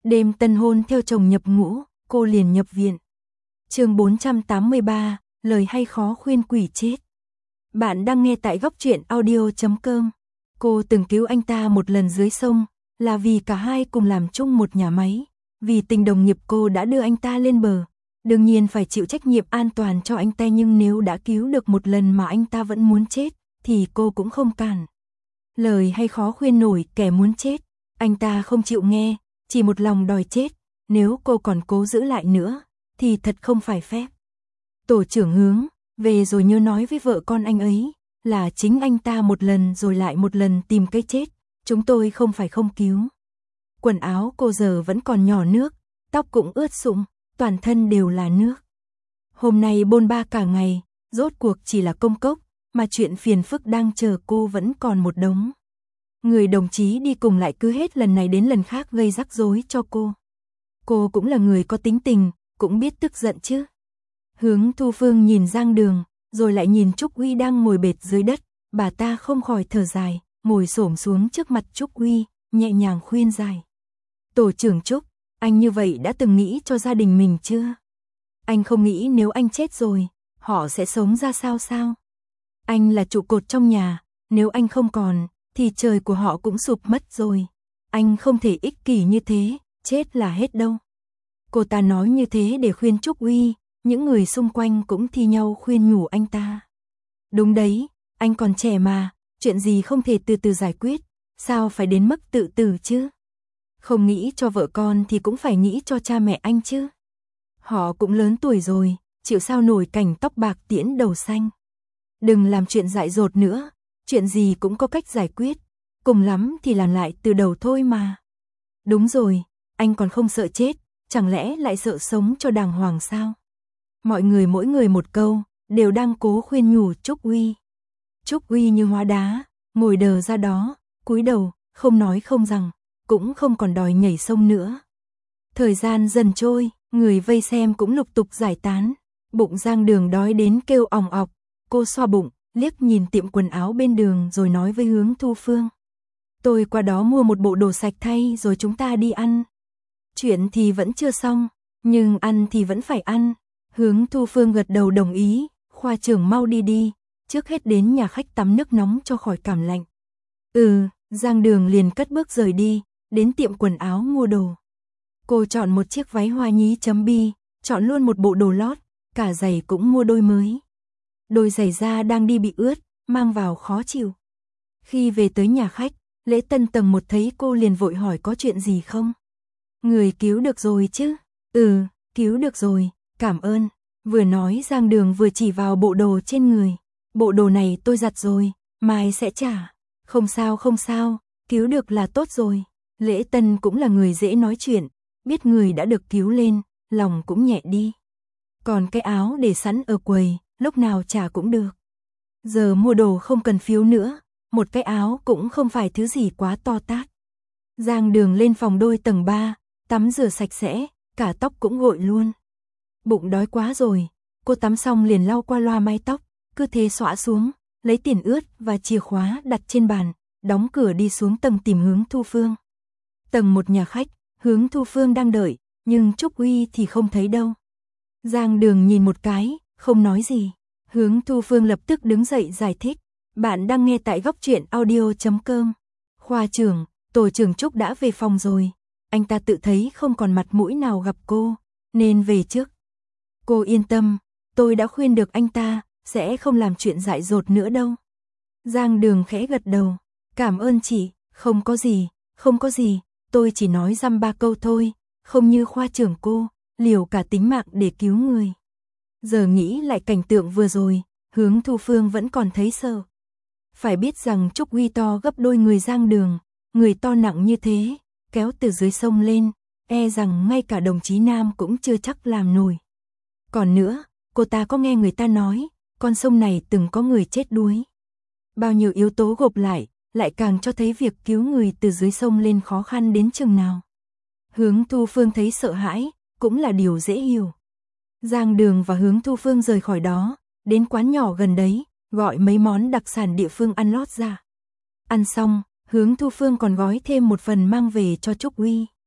Đêm tân hôn theo chồng nhập ngũ, cô liền nhập viện. Chương 483, lời hay khó khuyên quỷ chết. Bạn đang nghe tại goctruyện.audio.com. Cô từng cứu anh ta một lần dưới sông, là vì cả hai cùng làm chung một nhà máy. Vì tình đồng nghiệp cô đã đưa anh ta lên bờ. Đương nhiên phải chịu trách nhiệm an toàn cho anh ta, nhưng nếu đã cứu được một lần mà anh ta vẫn muốn chết, thì cô cũng không cản. Lời hay khó khuyên nổi kẻ muốn chết. Anh ta không chịu nghe, chỉ một lòng đòi chết. Nếu cô còn cố giữ lại nữa, thì thật không phải phép. Tổ trưởng Hướng, về rồi nhớ nói với vợ con anh ấy, là chính anh ta một lần rồi lại một lần tìm cái chết. Chúng tôi không phải không cứu. Quần áo cô giờ vẫn còn nhỏ nước, tóc cũng ướt sũng, toàn thân đều là nước. Hôm nay bôn ba cả ngày, rốt cuộc chỉ là công cốc, mà chuyện phiền phức đang chờ cô vẫn còn một đống. Người đồng chí đi cùng lại cứ hết lần này đến lần khác gây rắc rối cho cô. Cô cũng là người có tính tình, cũng biết tức giận chứ. Hướng Thu Phương nhìn Giang Đường, rồi lại nhìn Trúc Uy đang ngồi bệt dưới đất, bà ta không khỏi thở dài, ngồi xổm xuống trước mặt Trúc Uy, nhẹ nhàng khuyên giải. Tổ trưởng Trúc, anh như vậy đã từng nghĩ cho gia đình mình chưa? Anh không nghĩ nếu anh chết rồi, họ sẽ sống ra sao sao? Anh là trụ cột trong nhà, nếu anh không còn, thì trời của họ cũng sụp mất rồi. Anh không thể ích kỷ như thế, chết là hết đâu. Cô ta nói như thế để khuyên Trúc Uy, những người xung quanh cũng thi nhau khuyên nhủ anh ta. Đúng đấy, anh còn trẻ mà, chuyện gì không thể từ từ giải quyết, sao phải đến mức tự tử chứ? Không nghĩ cho vợ con thì cũng phải nghĩ cho cha mẹ anh chứ. Họ cũng lớn tuổi rồi, chịu sao nổi cảnh tóc bạc tiễn đầu xanh. Đừng làm chuyện dại dột nữa, chuyện gì cũng có cách giải quyết, cùng lắm thì làm lại từ đầu thôi mà. Đúng rồi, anh còn không sợ chết, chẳng lẽ lại sợ sống cho đàng hoàng sao? Mọi người mỗi người một câu, đều đang cố khuyên nhủ Trúc Uy. Trúc Uy như hóa đá, ngồi đờ ra đó, cúi đầu, không nói không rằng, cũng không còn đòi nhảy sông nữa. Thời gian dần trôi, người vây xem cũng lục tục giải tán, bụng Giang Đường đói đến kêu òng ọc, cô xoa bụng, liếc nhìn tiệm quần áo bên đường rồi nói với Hướng Thu Phương. Tôi qua đó mua một bộ đồ sạch thay rồi chúng ta đi ăn. Chuyện thì vẫn chưa xong, nhưng ăn thì vẫn phải ăn. Hướng Thu Phương gật đầu đồng ý, khoa trưởng mau đi đi, trước hết đến nhà khách tắm nước nóng cho khỏi cảm lạnh. Giang Đường liền cất bước rời đi, đến tiệm quần áo mua đồ. Cô chọn một chiếc váy hoa nhí chấm bi, chọn luôn một bộ đồ lót, cả giày cũng mua đôi mới. Đôi giày da đang đi bị ướt, mang vào khó chịu. Khi về tới nhà khách, lễ tân tầng 1 thấy cô liền vội hỏi có chuyện gì không? Người cứu được rồi chứ? Cứu được rồi, cảm ơn. Vừa nói Giang Đường vừa chỉ vào bộ đồ trên người. Bộ đồ này tôi giặt rồi, mai sẽ trả. Không sao, cứu được là tốt rồi. Lễ tân cũng là người dễ nói chuyện, biết người đã được cứu lên, lòng cũng nhẹ đi. Còn cái áo để sẵn ở quầy, lúc nào trả cũng được. Giờ mua đồ không cần phiếu nữa, một cái áo cũng không phải thứ gì quá to tát. Giang Đường lên phòng đôi tầng 3, tắm rửa sạch sẽ, cả tóc cũng gội luôn. Bụng đói quá rồi, cô tắm xong liền lau qua loa mái tóc, cứ thế xõa xuống, lấy tiền ướt và chìa khóa đặt trên bàn, đóng cửa đi xuống tầng tìm Hướng Thu Phương. Tầng 1 nhà khách, Hướng Thu Phương đang đợi, nhưng Trúc Uy thì không thấy đâu. Giang Đường nhìn một cái, không nói gì. Hướng Thu Phương lập tức đứng dậy giải thích. Bạn đang nghe tại goctruyện.audio.com. Khoa trưởng, tổ trưởng Trúc đã về phòng rồi. Anh ta tự thấy không còn mặt mũi nào gặp cô, nên về trước. Cô yên tâm, tôi đã khuyên được anh ta, sẽ không làm chuyện dại dột nữa đâu. Giang Đường khẽ gật đầu. Cảm ơn chị, không có gì, tôi chỉ nói dăm ba câu thôi, không như khoa trưởng cô, liều cả tính mạng để cứu người. Giờ nghĩ lại cảnh tượng vừa rồi, Hướng Thu Phương vẫn còn thấy sợ. Phải biết rằng Trúc Uy to gấp đôi người Giang Đường, người to nặng như thế, kéo từ dưới sông lên, e rằng ngay cả đồng chí Nam cũng chưa chắc làm nổi. Còn nữa, cô ta có nghe người ta nói, con sông này từng có người chết đuối. Bao nhiêu yếu tố gộp lại càng cho thấy việc cứu người từ dưới sông lên khó khăn đến chừng nào. Hướng Thu Phương thấy sợ hãi, cũng là điều dễ hiểu. Giang Đường và Hướng Thu Phương rời khỏi đó, đến quán nhỏ gần đấy, gọi mấy món đặc sản địa phương ăn lót ra. Ăn xong, Hướng Thu Phương còn gói thêm một phần mang về cho Trúc Uy.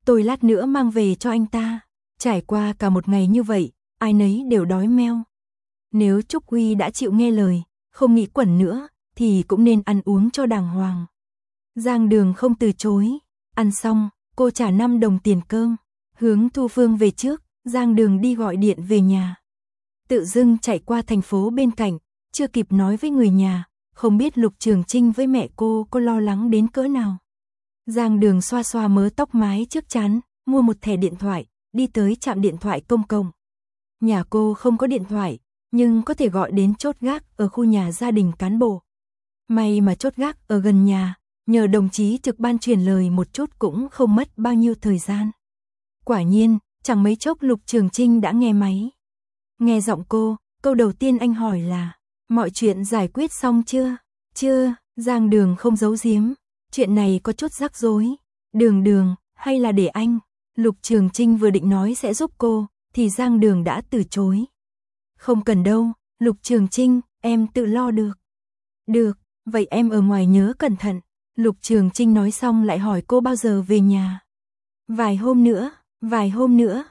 tôi lát nữa mang về cho anh ta. Trải qua cả một ngày như vậy, ai nấy đều đói meo. Nếu Trúc Huy đã chịu nghe lời, không nghĩ quẩn nữa, thì cũng nên ăn uống cho đàng hoàng. Giang Đường không từ chối. Ăn xong, cô trả 5 đồng tiền cơm. Hướng Thu Phương về trước, Giang Đường đi gọi điện về nhà. Tự dưng chạy qua thành phố bên cạnh, chưa kịp nói với người nhà, không biết Lục Trường Trinh với mẹ cô có lo lắng đến cỡ nào. Giang Đường xoa xoa mớ tóc mái trước trán, mua một thẻ điện thoại, đi tới trạm điện thoại công cộng. Nhà cô không có điện thoại, nhưng có thể gọi đến chốt gác ở khu nhà gia đình cán bộ. May mà chốt gác ở gần nhà, nhờ đồng chí trực ban truyền lời một chút cũng không mất bao nhiêu thời gian. Quả nhiên, chẳng mấy chốc Lục Trường Trinh đã nghe máy. Nghe giọng cô, câu đầu tiên anh hỏi là, mọi chuyện giải quyết xong chưa? Chưa, Giang Đường không giấu giếm, chuyện này có chút rắc rối. Đường, hay là để anh? Lục Trường Trinh vừa định nói sẽ giúp cô, thì Giang Đường đã từ chối. Không cần đâu, Lục Trường Trinh, em tự lo được. Được, vậy em ở ngoài nhớ cẩn thận. Lục Trường Trinh nói xong lại hỏi cô bao giờ về nhà. Vài hôm nữa,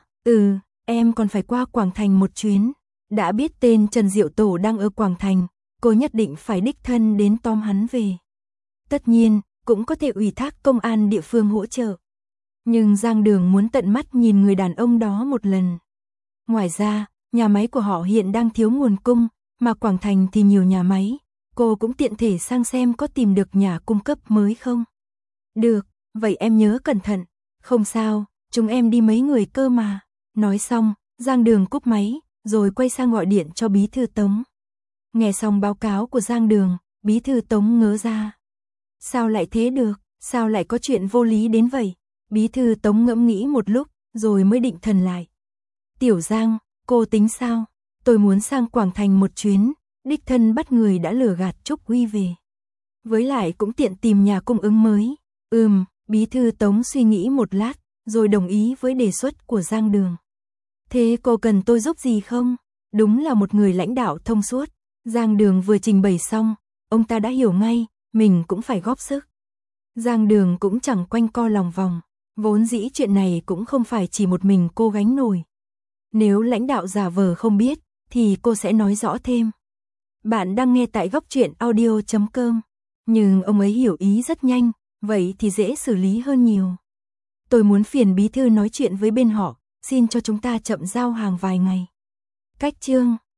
em còn phải qua Quảng Thành một chuyến. Đã biết tên Trần Diệu Tổ đang ở Quảng Thành, cô nhất định phải đích thân đến tóm hắn về. Tất nhiên, cũng có thể ủy thác công an địa phương hỗ trợ. Nhưng Giang Đường muốn tận mắt nhìn người đàn ông đó một lần. Ngoài ra, nhà máy của họ hiện đang thiếu nguồn cung, mà Quảng Thành thì nhiều nhà máy. Cô cũng tiện thể sang xem có tìm được nhà cung cấp mới không. Được, vậy em nhớ cẩn thận. Không sao, chúng em đi mấy người cơ mà. Nói xong, Giang Đường cúp máy, rồi quay sang gọi điện cho bí thư Tống. Nghe xong báo cáo của Giang Đường, bí thư Tống ngớ ra. Sao lại thế được, sao lại có chuyện vô lý đến vậy? Bí thư Tống ngẫm nghĩ một lúc, rồi mới định thần lại. Tiểu Giang, cô tính sao? Tôi muốn sang Quảng Thành một chuyến, đích thân bắt người đã lừa gạt Trúc Huy về. Với lại cũng tiện tìm nhà cung ứng mới. Bí thư Tống suy nghĩ một lát, rồi đồng ý với đề xuất của Giang Đường. Thế cô cần tôi giúp gì không? Đúng là một người lãnh đạo thông suốt. Giang Đường vừa trình bày xong, ông ta đã hiểu ngay, mình cũng phải góp sức. Giang Đường cũng chẳng quanh co lòng vòng, vốn dĩ chuyện này cũng không phải chỉ một mình cô gánh nổi. Nếu lãnh đạo giả vờ không biết, thì cô sẽ nói rõ thêm. Bạn đang nghe tại Góc Truyện Audio.com, nhưng ông ấy hiểu ý rất nhanh, vậy thì dễ xử lý hơn nhiều. Tôi muốn phiền bí thư nói chuyện với bên họ, xin cho chúng ta chậm giao hàng vài ngày. Cách chương